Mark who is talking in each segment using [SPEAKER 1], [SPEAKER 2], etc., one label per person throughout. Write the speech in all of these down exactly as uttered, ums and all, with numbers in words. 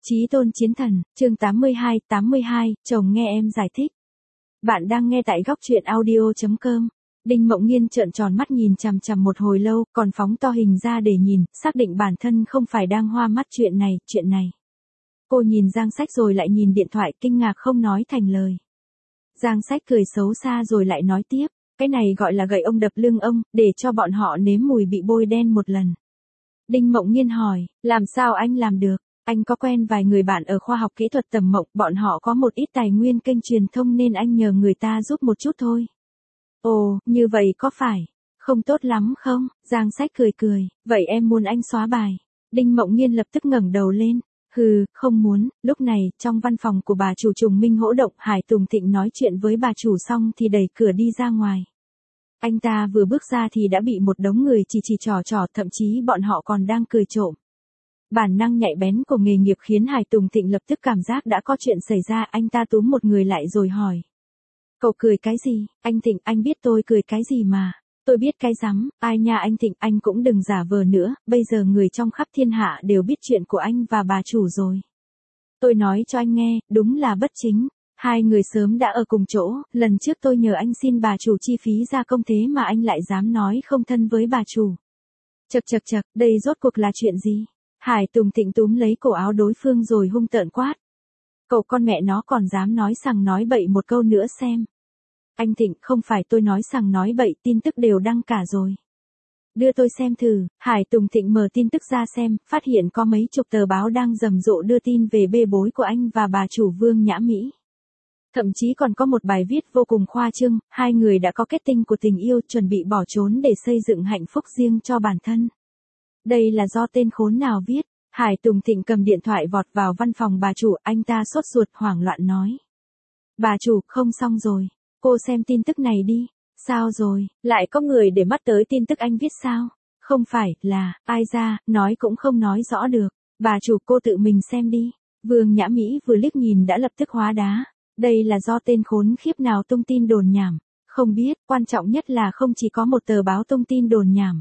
[SPEAKER 1] Chí tôn chiến thần, chương tám mươi hai, tám mươi hai, chồng nghe em giải thích. Bạn đang nghe tại góc truyện audio chấm com. Đinh Mộng Nhiên trợn tròn mắt nhìn chằm chằm một hồi lâu, còn phóng to hình ra để nhìn, xác định bản thân không phải đang hoa mắt chuyện này, chuyện này. Cô nhìn Giang Sách rồi lại nhìn điện thoại, kinh ngạc không nói thành lời. Giang Sách cười xấu xa rồi lại nói tiếp, cái này gọi là gậy ông đập lưng ông, để cho bọn họ nếm mùi bị bôi đen một lần. Đinh Mộng Nhiên hỏi, làm sao anh làm được? Anh có quen vài người bạn ở khoa học kỹ thuật tầm mộng, bọn họ có một ít tài nguyên kênh truyền thông nên anh nhờ người ta giúp một chút thôi. Ồ, như vậy có phải không tốt lắm không? Giang Sách cười cười, vậy em muốn anh xóa bài. Đinh Mộng Nhiên lập tức ngẩng đầu lên. Hừ, không muốn. Lúc này, trong văn phòng của bà chủ Trùng Minh hỗ động, Hải Tùng Thịnh nói chuyện với bà chủ xong thì đẩy cửa đi ra ngoài. Anh ta vừa bước ra thì đã bị một đống người chỉ chỉ trò trò, thậm chí bọn họ còn đang cười trộm. Bản năng nhạy bén của nghề nghiệp khiến Hải Tùng Thịnh lập tức cảm giác đã có chuyện xảy ra, anh ta túm một người lại rồi hỏi. Cậu cười cái gì? Anh Thịnh, anh biết tôi cười cái gì mà. Tôi biết cái rắm, ai nha anh Thịnh, anh cũng đừng giả vờ nữa, bây giờ người trong khắp thiên hạ đều biết chuyện của anh và bà chủ rồi. Tôi nói cho anh nghe, đúng là bất chính. Hai người sớm đã ở cùng chỗ, lần trước tôi nhờ anh xin bà chủ chi phí gia công thế mà anh lại dám nói không thân với bà chủ. Chậc chậc chậc, đây rốt cuộc là chuyện gì? Hải Tùng Thịnh túm lấy cổ áo đối phương rồi hung tợn quát. Cậu con mẹ nó còn dám nói sằng nói bậy một câu nữa xem. Anh Thịnh, không phải tôi nói sằng nói bậy, tin tức đều đăng cả rồi. Đưa tôi xem thử. Hải Tùng Thịnh mở tin tức ra xem, phát hiện có mấy chục tờ báo đang rầm rộ đưa tin về bê bối của anh và bà chủ Vương Nhã Mỹ. Thậm chí còn có một bài viết vô cùng khoa trương, hai người đã có kết tinh của tình yêu, chuẩn bị bỏ trốn để xây dựng hạnh phúc riêng cho bản thân. Đây là do tên khốn nào viết? Hải Tùng Thịnh cầm điện thoại vọt vào văn phòng bà chủ, anh ta sốt ruột hoảng loạn nói. Bà chủ, không xong rồi. Cô xem tin tức này đi. Sao rồi, lại có người để mắt tới tin tức anh viết sao? Không phải, là, ai ra, nói cũng không nói rõ được. Bà chủ, cô tự mình xem đi. Vương Nhã Mỹ vừa liếc nhìn đã lập tức hóa đá. Đây là do tên khốn khiếp nào tung tin đồn nhảm. Không biết, quan trọng nhất là không chỉ có một tờ báo tung tin đồn nhảm.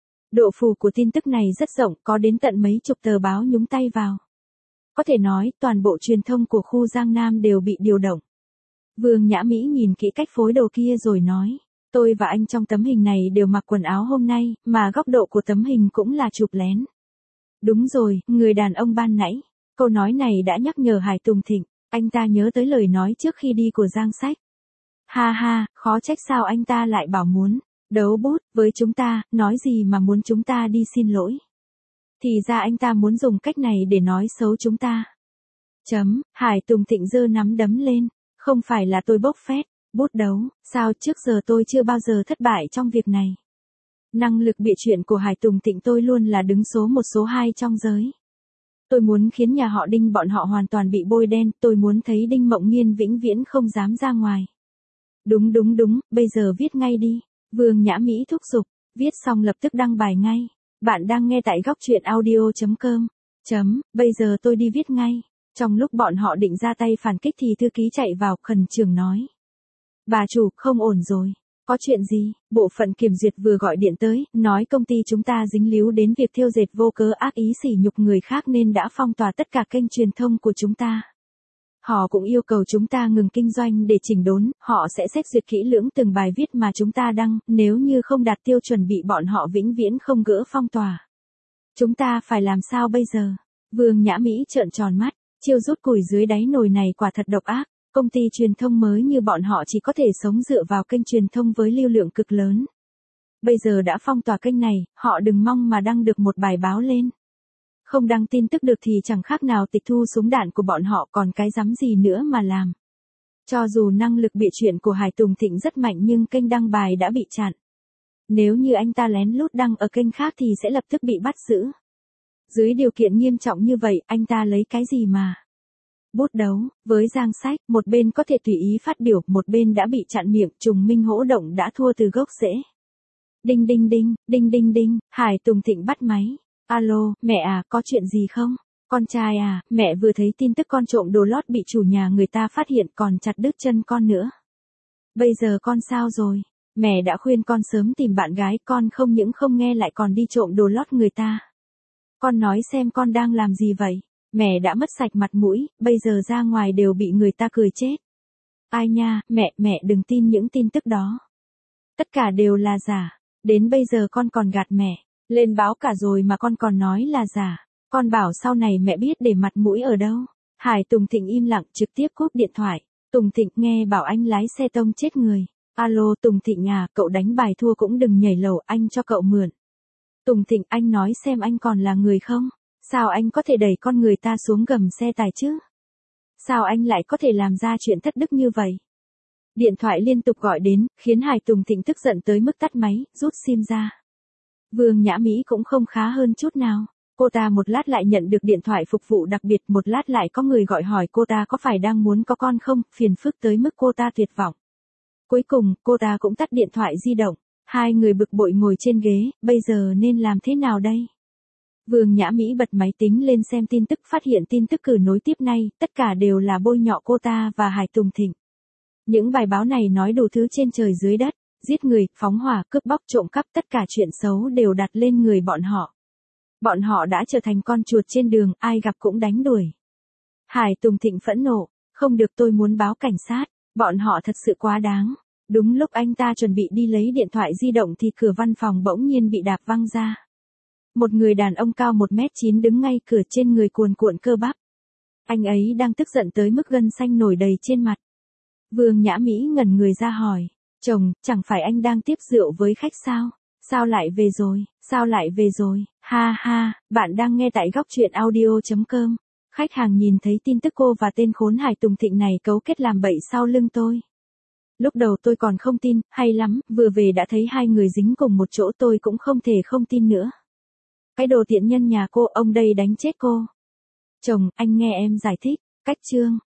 [SPEAKER 1] Độ phủ của tin tức này rất rộng, có đến tận mấy chục tờ báo nhúng tay vào. Có thể nói, toàn bộ truyền thông của khu Giang Nam đều bị điều động. Vương Nhã Mỹ nhìn kỹ cách phối đồ kia rồi nói, tôi và anh trong tấm hình này đều mặc quần áo hôm nay, mà góc độ của tấm hình cũng là chụp lén. Đúng rồi, người đàn ông ban nãy. Câu nói này đã nhắc nhở Hải Tùng Thịnh, anh ta nhớ tới lời nói trước khi đi của Giang Sách. Ha ha, khó trách sao anh ta lại bảo muốn đấu bút với chúng ta, nói gì mà muốn chúng ta đi xin lỗi. Thì ra anh ta muốn dùng cách này để nói xấu chúng ta. Chấm, Hải Tùng Thịnh giơ nắm đấm lên, không phải là tôi bốc phét, bút đấu, sao trước giờ tôi chưa bao giờ thất bại trong việc này. Năng lực bịa chuyện của Hải Tùng Thịnh tôi luôn là đứng số một số hai trong giới. Tôi muốn khiến nhà họ Đinh bọn họ hoàn toàn bị bôi đen, tôi muốn thấy Đinh Mộng Nhiên vĩnh viễn không dám ra ngoài. Đúng đúng đúng, bây giờ viết ngay đi. Vương Nhã Mỹ thúc giục, viết xong lập tức đăng bài ngay. Bạn đang nghe tại góc truyện audio chấm com. Chấm, bây giờ tôi đi viết ngay. Trong lúc bọn họ định ra tay phản kích thì thư ký chạy vào khẩn trương nói. Bà chủ, không ổn rồi. Có chuyện gì? Bộ phận kiểm duyệt vừa gọi điện tới, nói công ty chúng ta dính líu đến việc thêu dệt vô cớ ác ý sỉ nhục người khác nên đã phong tỏa tất cả kênh truyền thông của chúng ta. Họ cũng yêu cầu chúng ta ngừng kinh doanh để chỉnh đốn, họ sẽ xét duyệt kỹ lưỡng từng bài viết mà chúng ta đăng, nếu như không đạt tiêu chuẩn bị bọn họ vĩnh viễn không gỡ phong tỏa. Chúng ta phải làm sao bây giờ? Vương Nhã Mỹ trợn tròn mắt, chiêu rút củi dưới đáy nồi này quả thật độc ác, công ty truyền thông mới như bọn họ chỉ có thể sống dựa vào kênh truyền thông với lưu lượng cực lớn. Bây giờ đã phong tỏa kênh này, họ đừng mong mà đăng được một bài báo lên. Không đăng tin tức được thì chẳng khác nào tịch thu súng đạn của bọn họ, còn cái rắm gì nữa mà làm. Cho dù năng lực bịa chuyện của Hải Tùng Thịnh rất mạnh nhưng kênh đăng bài đã bị chặn. Nếu như anh ta lén lút đăng ở kênh khác thì sẽ lập tức bị bắt giữ. Dưới điều kiện nghiêm trọng như vậy, anh ta lấy cái gì mà bút đấu với Giang Sách, một bên có thể tùy ý phát biểu, một bên đã bị chặn miệng, Trùng Minh hỗ động đã thua từ gốc rễ. Đinh đinh đinh, đinh đinh đinh, Hải Tùng Thịnh bắt máy. Alo, mẹ à, có chuyện gì không? Con trai à, mẹ vừa thấy tin tức con trộm đồ lót bị chủ nhà người ta phát hiện còn chặt đứt chân con nữa. Bây giờ con sao rồi? Mẹ đã khuyên con sớm tìm bạn gái, con không những không nghe lại còn đi trộm đồ lót người ta. Con nói xem con đang làm gì vậy? Mẹ đã mất sạch mặt mũi, bây giờ ra ngoài đều bị người ta cười chết. Ai nha, mẹ, mẹ đừng tin những tin tức đó. Tất cả đều là giả. Đến bây giờ con còn gạt mẹ. Lên báo cả rồi mà con còn nói là giả. Con bảo sau này mẹ biết để mặt mũi ở đâu. Hải Tùng Thịnh im lặng trực tiếp cúp điện thoại. Tùng Thịnh nghe bảo anh lái xe tông chết người. Alo Tùng Thịnh à, cậu đánh bài thua cũng đừng nhảy lầu, anh cho cậu mượn. Tùng Thịnh, anh nói xem anh còn là người không? Sao anh có thể đẩy con người ta xuống gầm xe tài chứ? Sao anh lại có thể làm ra chuyện thất đức như vậy? Điện thoại liên tục gọi đến, khiến Hải Tùng Thịnh tức giận tới mức tắt máy, rút sim ra. Vương Nhã Mỹ cũng không khá hơn chút nào. Cô ta một lát lại nhận được điện thoại phục vụ đặc biệt, một lát lại có người gọi hỏi cô ta có phải đang muốn có con không, phiền phức tới mức cô ta tuyệt vọng. Cuối cùng, cô ta cũng tắt điện thoại di động. Hai người bực bội ngồi trên ghế, bây giờ nên làm thế nào đây? Vương Nhã Mỹ bật máy tính lên xem tin tức, phát hiện tin tức cử nối tiếp nay, tất cả đều là bôi nhọ cô ta và Hải Tùng Thịnh. Những bài báo này nói đủ thứ trên trời dưới đất, giết người, phóng hỏa, cướp bóc, trộm cắp, tất cả chuyện xấu đều đặt lên người bọn họ. Bọn họ đã trở thành con chuột trên đường, ai gặp cũng đánh đuổi. Hải Tùng Thịnh phẫn nộ, không được, tôi muốn báo cảnh sát, bọn họ thật sự quá đáng. Đúng lúc anh ta chuẩn bị đi lấy điện thoại di động thì cửa văn phòng bỗng nhiên bị đạp văng ra. Một người đàn ông cao một mét chín đứng ngay cửa, trên người cuồn cuộn cơ bắp. Anh ấy đang tức giận tới mức gân xanh nổi đầy trên mặt. Vương Nhã Mỹ ngẩn người ra hỏi, chồng, chẳng phải anh đang tiếp rượu với khách sao? Sao lại về rồi, sao lại về rồi, ha ha, bạn đang nghe tại góc truyện audio chấm com. Khách hàng nhìn thấy tin tức cô và tên khốn Hải Tùng Thịnh này cấu kết làm bậy sau lưng tôi. Lúc đầu tôi còn không tin, hay lắm, vừa về đã thấy hai người dính cùng một chỗ, tôi cũng không thể không tin nữa. Cái đồ tiện nhân nhà cô, ông đây đánh chết cô. Chồng, anh nghe em giải thích, cách chương.